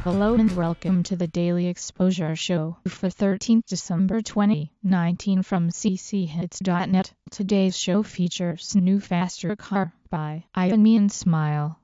Hello and welcome to the Daily Exposure Show for 13th December 2019 from cchits.net. Today's show features New Faster Car by Iron Me and Smile.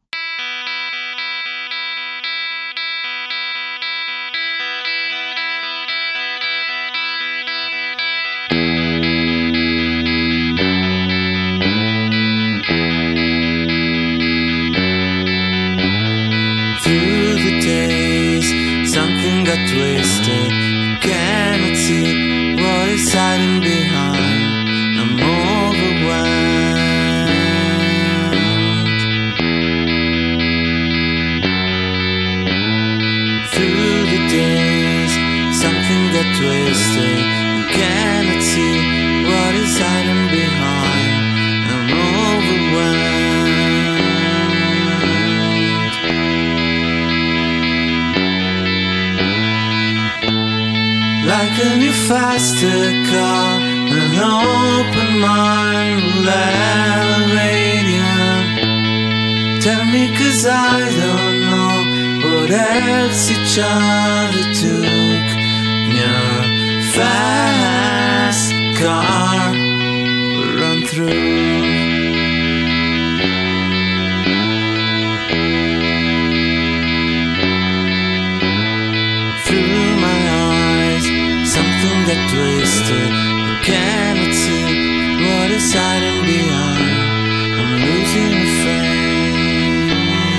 Something got twisted, cannot see what is hiding behind. I'm overwhelmed. Through the days, something got twisted, cannot see what is hiding behind. I'm overwhelmed. Like a new faster car, an open mind will elevate you. Tell me, 'cause I don't know what else each other took. Your fast car will run through. Something got twisted, I cannot see what is hiding behind. I'm losing a friend.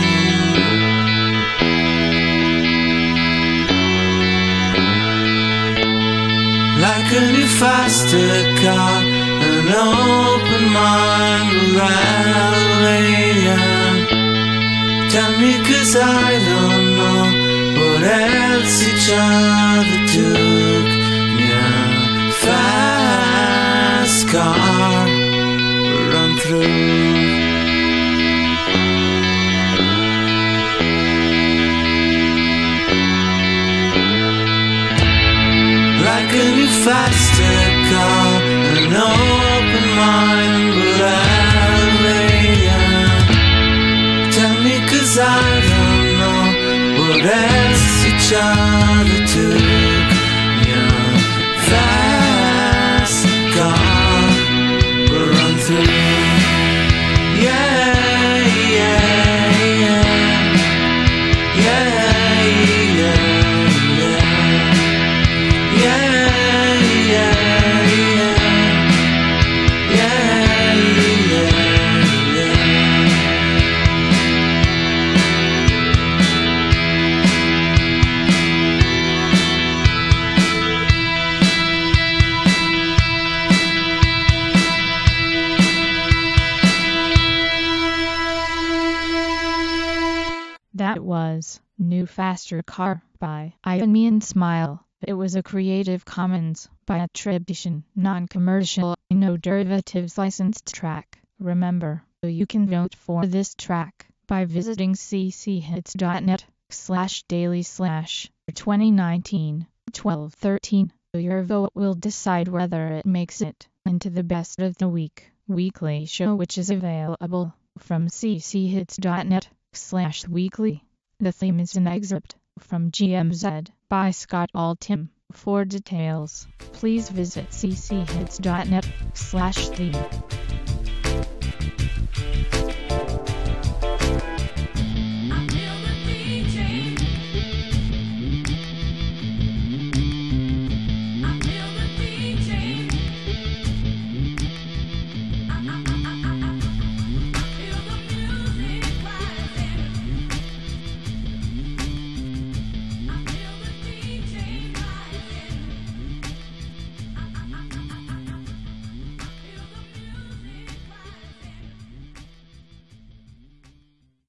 Like a new faster car, an open mind will elevate you. Tell me, 'cause I don't know what else each other took. Fast car run through. Like a new faster car, an open mind will elevate you. Tell me, 'cause I don't know what else each other took. Fast car will run through. Yeah, yeah, yeah. Yeah, yeah, yeah. Yeah, yeah, yeah. Yeah, yeah, yeah. That was New Faster Car by Iron Me and Smile. It was a Creative Commons by attribution, non-commercial, no derivatives licensed track. Remember, you can vote for this track by visiting cchits.net/daily/2019-12-13. Your vote will decide whether it makes it into the best of the week weekly show, which is available from cchits.net/weekly. The theme is an excerpt from GMZ by Scott Altham. For details, please visit cchits.net/theme.